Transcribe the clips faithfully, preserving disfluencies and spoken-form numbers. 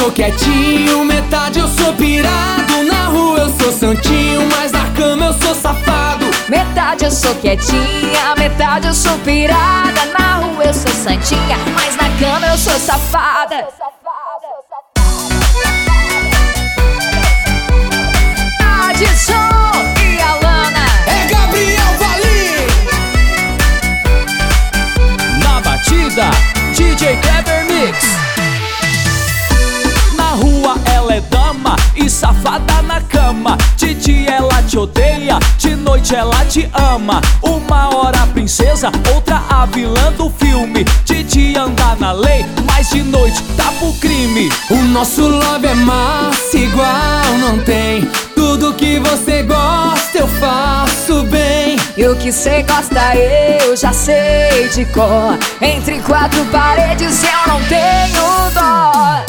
sou quietinho, metade eu sou pirado. Na rua eu sou santinho, mas na cama eu sou safado. Metade eu sou quietinha, metade eu sou pirada. Na rua eu sou santinha, mas na cama eu sou safada. Adson e Alana. É Gabriel Valim. Na batida, D J Clever Mix. Na rua ela é dama e safada na cama. De dia ela te odeia, de noite ela te ama. Uma hora a princesa, outra a vilã do filme. De dia anda na lei, mas de noite tá pro crime. O nosso love é massa, igual não tem. Tudo que você gosta eu faço bem. E o que cê gosta eu já sei de cor. Entre quatro paredes eu não tenho dó.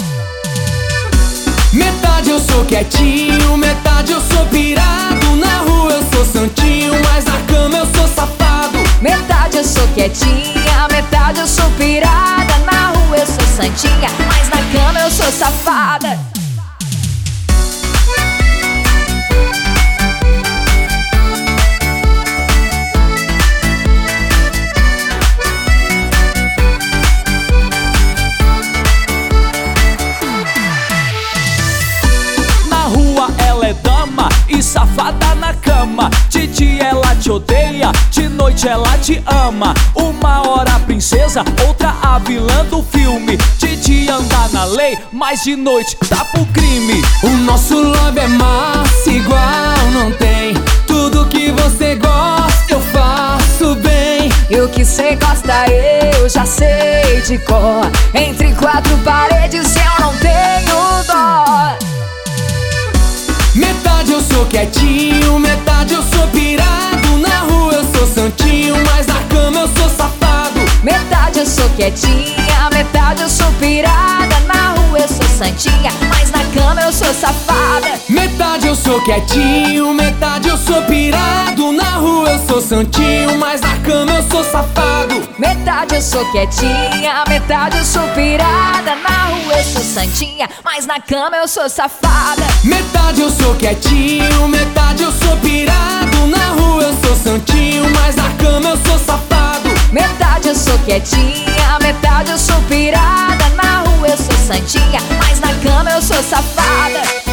Metade eu sou quietinho, metade eu sou pirado. Na rua eu sou santinho, mas na cama eu sou safado. Metade eu sou quietinha, metade eu sou pirada. Na rua eu sou santinha, mas na cama eu sou safada. E safada na cama. De dia ela te odeia, de noite ela te ama. Uma hora a princesa, outra a vilã do filme. De dia anda na lei, mas de noite tá pro crime. O nosso love é massa, igual não tem. Tudo que você gosta eu faço bem. E o que cê gosta eu já sei de cor. Entre quatro paredes eu não tenho dó. Metade eu sou quietinho, metade eu sou pirado. Na rua eu sou santinho, mas na cama eu sou safado. Metade eu sou quietinha, metade eu sou pirada. Na rua eu sou santinha, mas na cama eu sou safada. Metade eu sou quietinho, metade eu sou pirado. Na rua eu sou santinho, mas na cama eu sou safado. Metade eu sou quietinha, metade eu sou pirada. Na rua eu sou santinha, mas na cama eu sou safada. Metade eu sou quietinho, metade eu sou pirado. Na rua eu sou santinho, mas na cama eu sou safado. Metade eu sou quietinha, metade eu sou pirada. Na rua eu sou santinha, mas na cama eu sou safada.